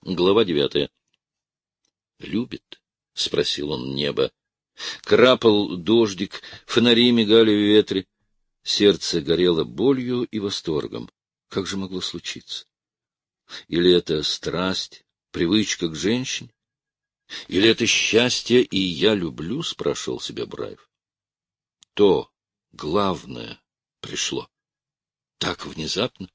Глава 9. «Любит?» — спросил он небо. Крапал дождик, фонари мигали в ветре. Сердце горело болью и восторгом. Как же могло случиться? Или это страсть, привычка к женщине? Или это счастье, и я люблю, — спрашивал себя Браев. То главное пришло. Так внезапно?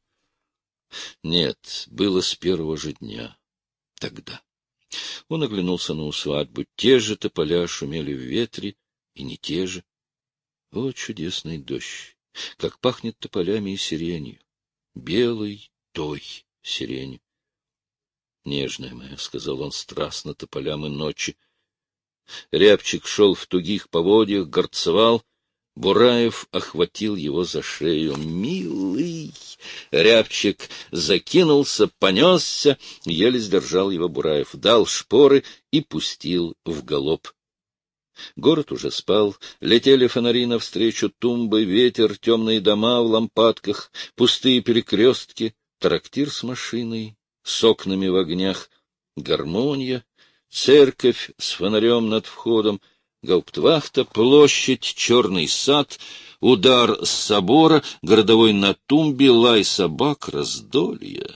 Нет, было с первого же дня. Тогда. Он оглянулся на усадьбу. Те же тополя шумели в ветре, и не те же. О, чудесный дождь! Как пахнет тополями и сиренью. Белой той сиренью. Нежная моя, — сказал он страстно тополям и ночи. Рябчик шел в тугих поводьях, горцевал. Бураев охватил его за шею. «Милый!» Рябчик закинулся, понесся, еле сдержал его Бураев, дал шпоры и пустил в галоп. Город уже спал, летели фонари навстречу, тумбы, ветер, темные дома в лампадках, пустые перекрестки, трактир с машиной, с окнами в огнях, гармония, церковь с фонарем над входом, гауптвахта, площадь, черный сад, удар с собора, городовой на тумбе, лай собак, раздолье.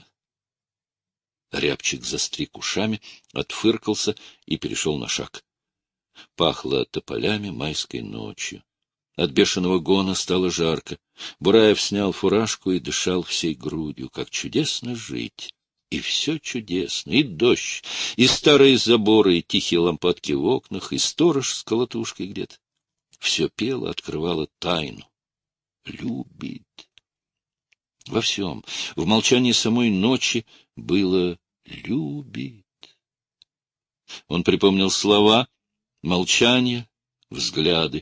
Рябчик застриг ушами, отфыркался и перешел на шаг. Пахло тополями майской ночью. От бешеного гона стало жарко. Бураев снял фуражку и дышал всей грудью. Как чудесно жить! И все чудесно, и дождь, и старые заборы, и тихие лампадки в окнах, и сторож с колотушкой где-то. Все пело, открывало тайну. Любит. Во всем, в молчании самой ночи было «любит». Он припомнил слова, молчание, взгляды.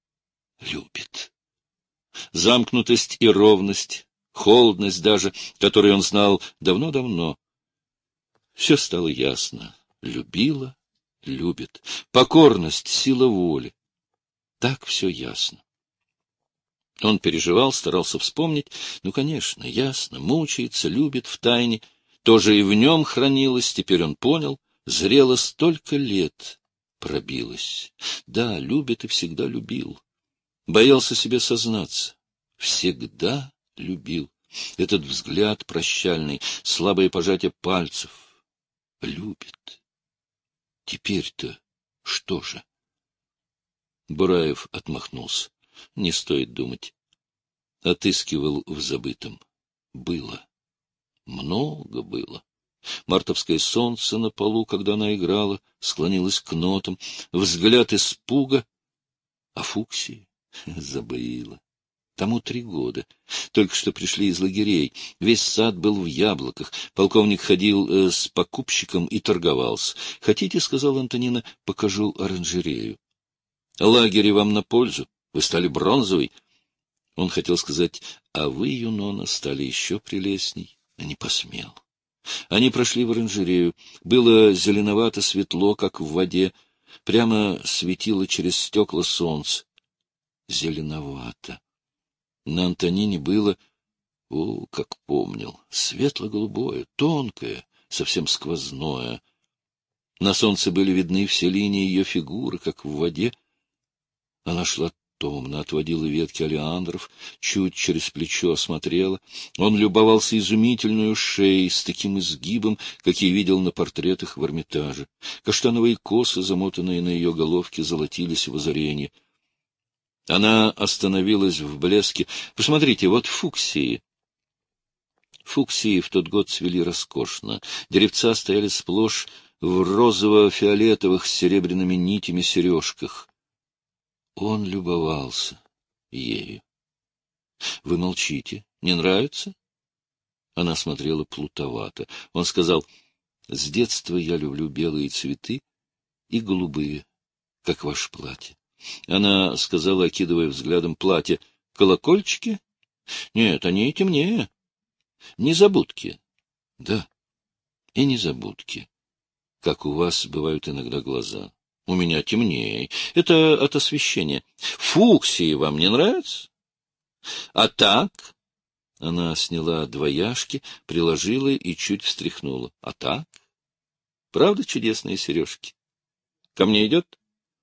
Любит. Замкнутость и ровность, холодность даже, которую он знал давно-давно. Все стало ясно. Любила, любит. Покорность, сила воли. Так все ясно. Он переживал, старался вспомнить. Ну, конечно, ясно. Мучается, любит втайне. Тоже и в нем хранилось, теперь он понял. Зрело столько лет. Пробилось. Да, любит и всегда любил. Боялся себе сознаться. Всегда любил. Этот взгляд прощальный, слабое пожатие пальцев. Любит. Теперь-то что же? Бураев отмахнулся. Не стоит думать. Отыскивал в забытом. Было. Много было. Мартовское солнце на полу, когда она играла, склонилось к нотам. Взгляд испуга. А Фуксии забыла. Тому 3 года. Только что пришли из лагерей. Весь сад был в яблоках. Полковник ходил с покупщиком и торговался. — Хотите, — сказала Антонина, — покажу оранжерею. — Лагерь вам на пользу. Вы стали бронзовой. Он хотел сказать, а вы, Юнона, стали еще прелестней. А не посмел. Они прошли в оранжерею. Было зеленовато-светло, как в воде. Прямо светило через стекла солнце. Зеленовато. На Антонине было, как помнил, светло-голубое, тонкое, совсем сквозное. На солнце были видны все линии ее фигуры, как в воде. Она шла томно, отводила ветки олеандров, чуть через плечо осмотрела. Он любовался изумительной шеей с таким изгибом, какие видел на портретах в Эрмитаже. Каштановые косы, замотанные на ее головке, золотились в озарении. Она остановилась в блеске. Посмотрите, вот фуксии. Фуксии в тот год цвели роскошно. Деревца стояли сплошь в розово-фиолетовых с серебряными нитями сережках. Он любовался ею. — Вы молчите. Не нравится? Она смотрела плутовато. Он сказал, — с детства я люблю белые цветы и голубые, как ваше платье. Она сказала, окидывая взглядом платье, — колокольчики? Нет, они и темнее. Незабудки. Да, и незабудки. Как у вас бывают иногда глаза. У меня темнее. Это от освещения. Фуксии вам не нравятся? А так? Она сняла двояшки, приложила и чуть встряхнула. А так? Правда чудесные сережки? Ко мне идет?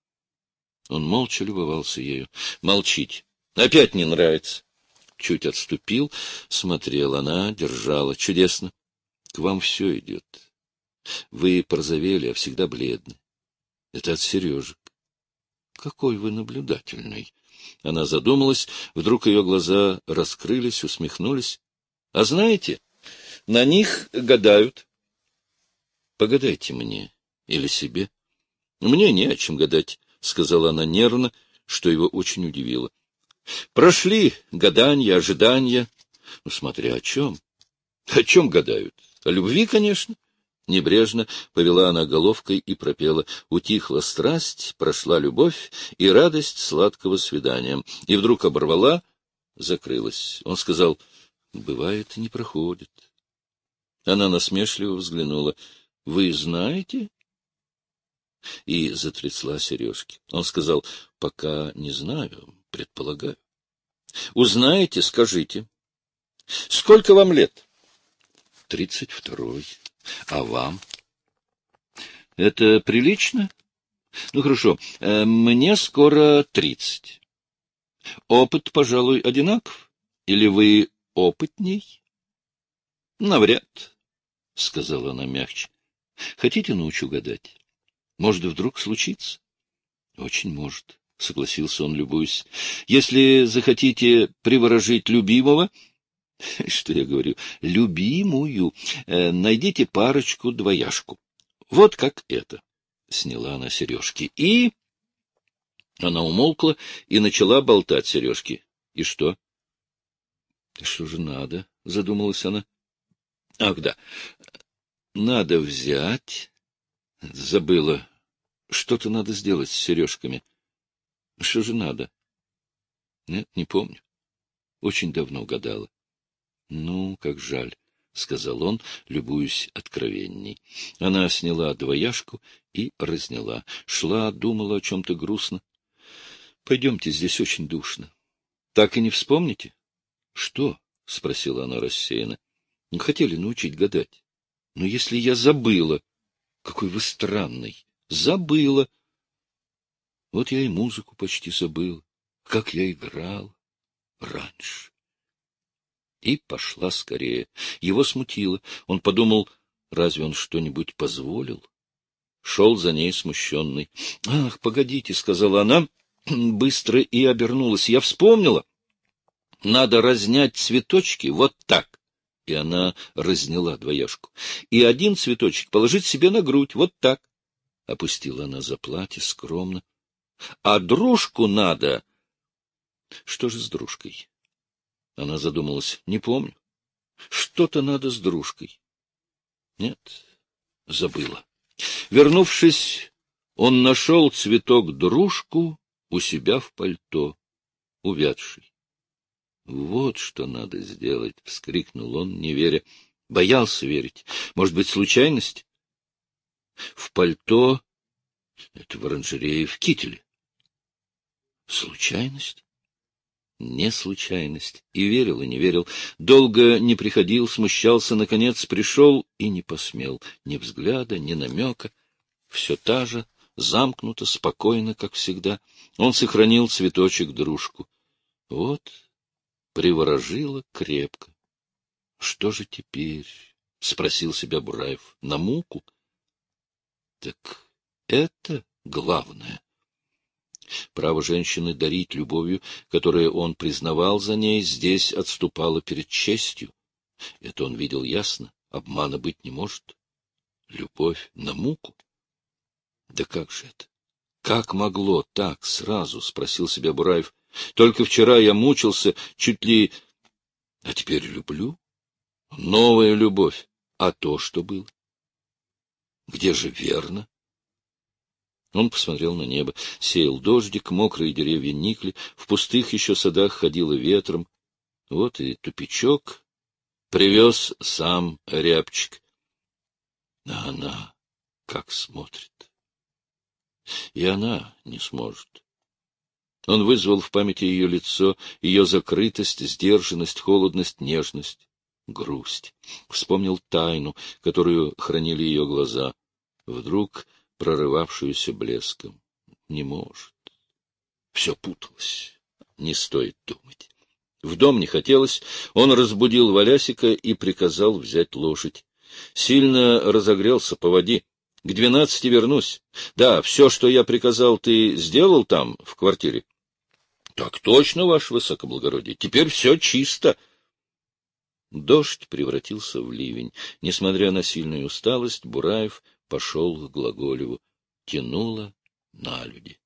Он молча любовался ею. Молчите. Опять не нравится. Чуть отступил, смотрел. Она держала. Чудесно. К вам все идет. Вы порозовели, а всегда бледны. Это от сережек. Какой вы наблюдательный. Она задумалась. Вдруг ее глаза раскрылись, усмехнулись. А знаете, на них гадают. Погадайте мне или себе. Мне не о чем гадать, — сказала она нервно, что его очень удивило. Прошли гаданья, ожидания. Ну, смотря о чем. О чем гадают? О любви, конечно. Небрежно повела она головкой и пропела. Утихла страсть, прошла любовь и радость сладкого свидания. И вдруг оборвала, закрылась. Он сказал, бывает, не проходит. Она насмешливо взглянула. — Вы знаете? И затрясла сережки. Он сказал, — пока не знаю, предполагаю. — Узнаете, скажите. — Сколько вам лет? — 32. А вам? — Это прилично? — Ну, хорошо. Мне скоро 30. Опыт, пожалуй, одинаков? Или вы опытней? — Навряд, — сказала она мягче. — Хотите, научу гадать? Может, вдруг случится? — Очень может, — согласился он, любуясь. — Если захотите приворожить любимого... Что я говорю? Любимую. Найдите парочку-двояшку. Вот как это. Сняла она сережки. И... Она умолкла и начала болтать сережки. И что? — Что же надо? — задумалась она. — Ах, да. Надо взять... Забыла. Что-то надо сделать с сережками. Что же надо? Нет, не помню. Очень давно гадала. Ну, как жаль, — сказал он, любуясь откровенней. Она сняла двояшку и разняла. Шла, думала о чем-то грустно. — Пойдемте, здесь очень душно. — Так и не вспомните? — Что? — спросила она рассеянно. — Хотели научить гадать. — Но если я забыла... Какой вы странный. Забыла. Вот я и музыку почти забыла. Как я играл раньше. И пошла скорее. Его смутило. Он подумал, разве он что-нибудь позволил? Шел за ней смущенный. — Ах, погодите, — сказала она, быстро и обернулась. — Я вспомнила. Надо разнять цветочки вот так. И она разняла двояшку. И один цветочек положить себе на грудь, вот так. Опустила она за платье скромно. А дружку надо... Что же с дружкой? Она задумалась. Не помню. Что-то надо с дружкой. Нет, забыла. Вернувшись, он нашел цветок-дружку у себя в пальто, увядший. Вот что надо сделать, — вскрикнул он, не веря. Боялся верить. Может быть, случайность? В пальто, это в оранжерее, в кителе. Случайность? Не случайность. И верил, и не верил. Долго не приходил, смущался, наконец пришел и не посмел. Ни взгляда, ни намека. Все та же, замкнуто, спокойно, как всегда. Он сохранил цветочек-дружку. Вот... Приворожила крепко. Что же теперь? — спросил себя Бураев. — На муку? Так это главное. Право женщины дарить любовью, которое он признавал за ней, здесь отступало перед честью. Это он видел ясно. Обмана быть не может. Любовь на муку? Да как же это? Как могло так сразу? — спросил себя Бураев. Только вчера я мучился, чуть ли... А теперь люблю? Новая любовь. А то, что было? Где же верно? Он посмотрел на небо. Сеял дождик, мокрые деревья никли, в пустых еще садах ходило ветром. Вот и тупичок привез сам рябчик. А она как смотрит. И она не сможет. Он вызвал в памяти ее лицо, ее закрытость, сдержанность, холодность, нежность, грусть. Вспомнил тайну, которую хранили ее глаза. вдруг прорывавшуюся блеском. Не может. Все путалось. Не стоит думать. В дом не хотелось. Он разбудил Валясика и приказал взять лошадь. Сильно разогрелся, поводи. К 12 вернусь. Да, все, что я приказал, ты сделал там, в квартире? — Так точно, ваше высокоблагородие. Теперь все чисто. Дождь превратился в ливень. Несмотря на сильную усталость, Бураев пошел к Глаголеву. Тянуло налюди.